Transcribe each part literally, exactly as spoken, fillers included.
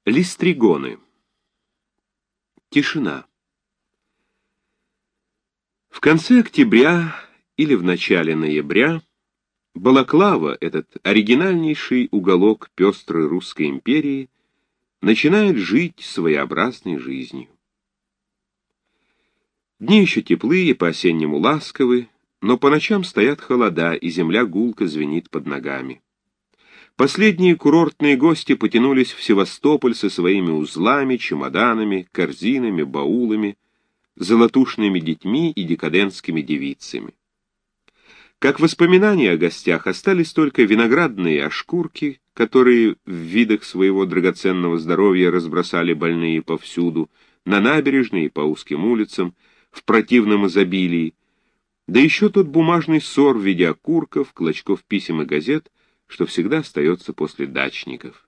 Листригоны. Тишина. В конце октября или в начале ноября Балаклава, этот оригинальнейший уголок пестрой русской империи, начинает жить своеобразной жизнью. Дни еще теплые, по-осеннему ласковы, но по ночам стоят холода, и земля гулко звенит под ногами. Последние курортные гости потянулись в Севастополь со своими узлами, чемоданами, корзинами, баулами, золотушными детьми и декадентскими девицами. Как воспоминания о гостях остались только виноградные ошкурки, которые в видах своего драгоценного здоровья разбросали больные повсюду, на набережной и по узким улицам, в противном изобилии, да еще тот бумажный ссор в виде окурков, клочков писем и газет, что всегда остается после дачников.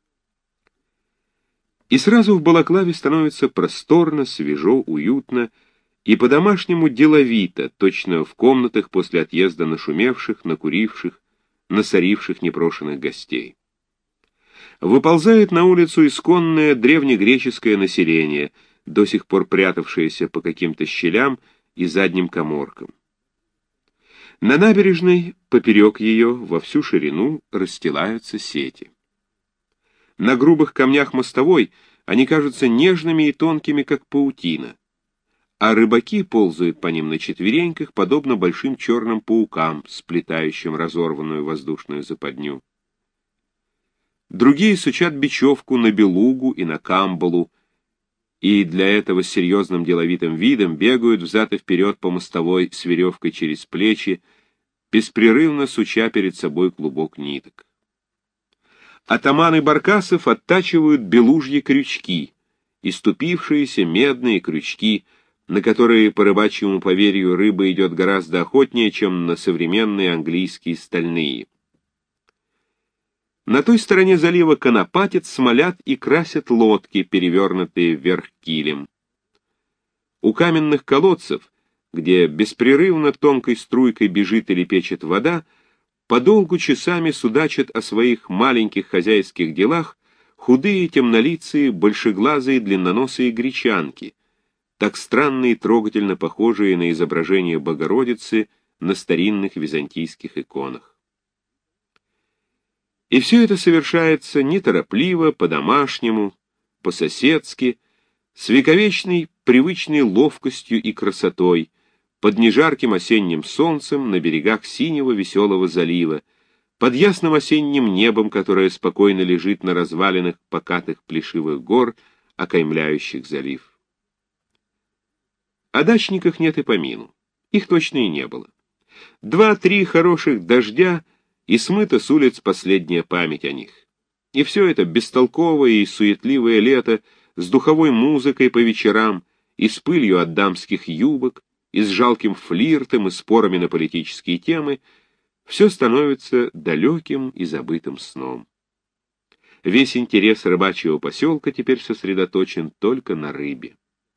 И сразу в Балаклаве становится просторно, свежо, уютно и по-домашнему деловито, точно в комнатах после отъезда нашумевших, накуривших, насоривших непрошенных гостей. Выползает на улицу исконное древнегреческое население, до сих пор прятавшееся по каким-то щелям и задним каморкам. На набережной, поперек ее, во всю ширину, расстилаются сети. На грубых камнях мостовой они кажутся нежными и тонкими, как паутина, а рыбаки ползают по ним на четвереньках, подобно большим черным паукам, сплетающим разорванную воздушную западню. Другие сучат бечевку на белугу и на камбалу, и для этого с серьезным деловитым видом бегают взад и вперед по мостовой с веревкой через плечи, беспрерывно суча перед собой клубок ниток. Атаманы баркасов оттачивают белужьи крючки, иступившиеся медные крючки, на которые, по рыбачьему поверью, рыба идет гораздо охотнее, чем на современные английские стальные. На той стороне залива конопатят, смолят и красят лодки, перевернутые вверх килем. У каменных колодцев, где беспрерывно тонкой струйкой бежит или печет вода, подолгу часами судачат о своих маленьких хозяйских делах худые темнолицые, большеглазые длинноносые гречанки, так странно и трогательно похожие на изображение Богородицы на старинных византийских иконах. И все это совершается неторопливо, по-домашнему, по-соседски, с вековечной привычной ловкостью и красотой, под нежарким осенним солнцем на берегах синего веселого залива, под ясным осенним небом, которое спокойно лежит на развалинах покатых плешивых гор, окаймляющих залив. О дачниках нет и помину. Их точно и не было. Два-три хороших дождя, и смыта с улиц последняя память о них. И все это бестолковое и суетливое лето с духовой музыкой по вечерам, и с пылью от дамских юбок, и с жалким флиртом, и спорами на политические темы, все становится далеким и забытым сном. Весь интерес рыбачьего поселка теперь сосредоточен только на рыбе.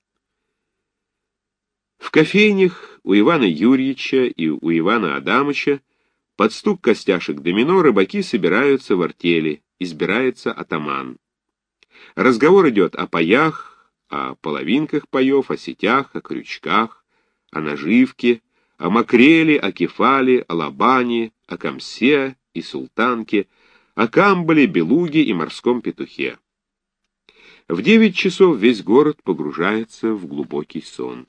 В кофейнях у Ивана Юрьевича и у Ивана Адамыча под стук костяшек домино рыбаки собираются в артели, избирается атаман. Разговор идет о паях, о половинках паев, о сетях, о крючках, о наживке, о макреле, о кефале, о лабане, о камсе и султанке, о камбале, белуге и морском петухе. В девять часов весь город погружается в глубокий сон.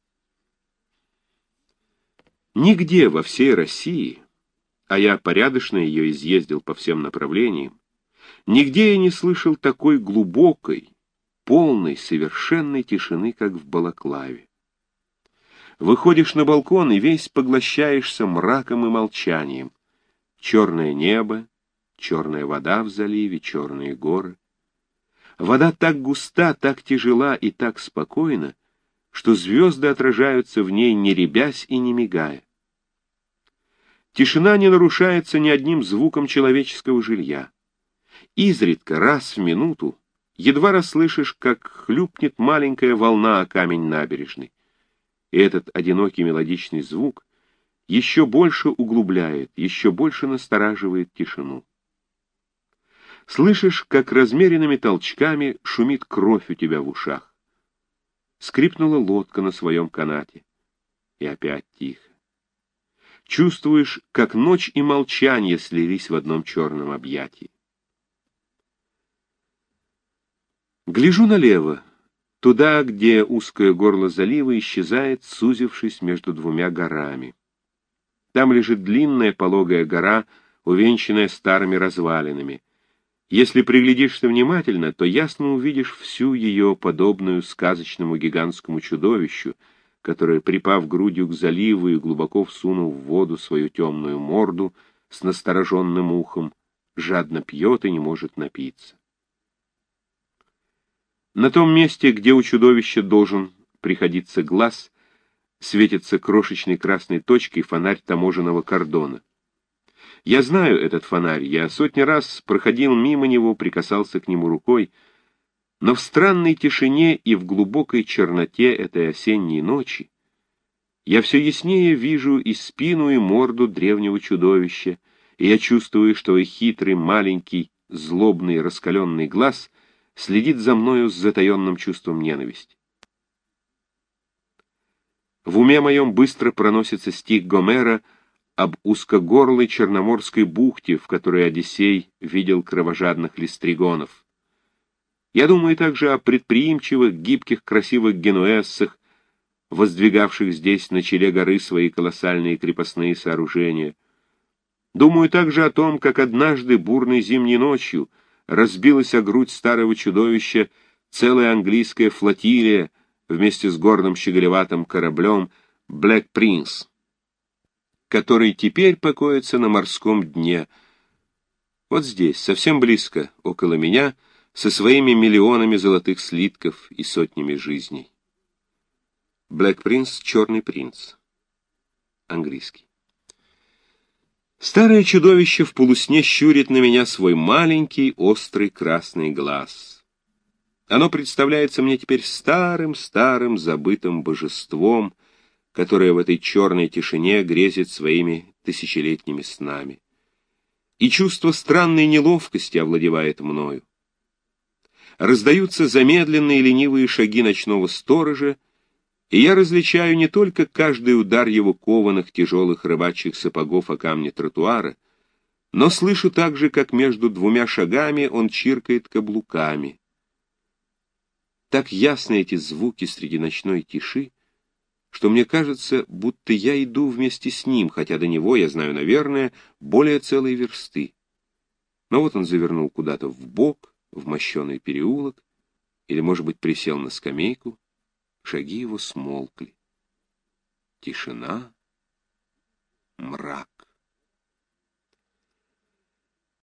Нигде во всей России, а я порядочно ее изъездил по всем направлениям, нигде я не слышал такой глубокой, полной, совершенной тишины, как в Балаклаве. Выходишь на балкон и весь поглощаешься мраком и молчанием. Черное небо, черная вода в заливе, черные горы. Вода так густа, так тяжела и так спокойна, что звезды отражаются в ней, не рябясь и не мигая. Тишина не нарушается ни одним звуком человеческого жилья. Изредка, раз в минуту, едва расслышишь, как хлюпнет маленькая волна о камень набережной. И этот одинокий мелодичный звук еще больше углубляет, еще больше настораживает тишину. Слышишь, как размеренными толчками шумит кровь у тебя в ушах. Скрипнула лодка на своем канате. И опять тихо. Чувствуешь, как ночь и молчание слились в одном черном объятии. Гляжу налево, туда, где узкое горло залива исчезает, сузившись между двумя горами. Там лежит длинная пологая гора, увенчанная старыми развалинами. Если приглядишься внимательно, то ясно увидишь всю ее, подобную сказочному гигантскому чудовищу, которое, припав грудью к заливу и глубоко всунув в воду свою темную морду с настороженным ухом, жадно пьет и не может напиться. На том месте, где у чудовища должен приходиться глаз, светится крошечной красной точкой фонарь таможенного кордона. Я знаю этот фонарь, я сотни раз проходил мимо него, прикасался к нему рукой, но в странной тишине и в глубокой черноте этой осенней ночи я все яснее вижу и спину, и морду древнего чудовища, и я чувствую, что и хитрый, маленький, злобный, раскаленный глаз следит за мною с затаенным чувством ненависти. В уме моем быстро проносится стих Гомера об узкогорлой Черноморской бухте, в которой Одиссей видел кровожадных листригонов. Я думаю также о предприимчивых, гибких, красивых генуэзцах, воздвигавших здесь на челе горы свои колоссальные крепостные сооружения. Думаю также о том, как однажды бурной зимней ночью разбилась о грудь старого чудовища целая английская флотилия вместе с гордым щеголеватым кораблем «Блэк Принц», который теперь покоится на морском дне. Вот здесь, совсем близко, около меня, со своими миллионами золотых слитков и сотнями жизней. Блэк Принц, черный принц. Английский. Старое чудовище в полусне щурит на меня свой маленький острый красный глаз. Оно представляется мне теперь старым-старым забытым божеством, которое в этой черной тишине грезит своими тысячелетними снами. И чувство странной неловкости овладевает мною. Раздаются замедленные ленивые шаги ночного сторожа, и я различаю не только каждый удар его кованых тяжелых рыбачьих сапогов о камни тротуара, но слышу также, как между двумя шагами он чиркает каблуками. Так ясны эти звуки среди ночной тиши, что мне кажется, будто я иду вместе с ним, хотя до него, я знаю, наверное, более целой версты. Но вот он завернул куда-то вбок, в мощеный переулок, или, может быть, присел на скамейку. Шаги его смолкли. Тишина, мрак.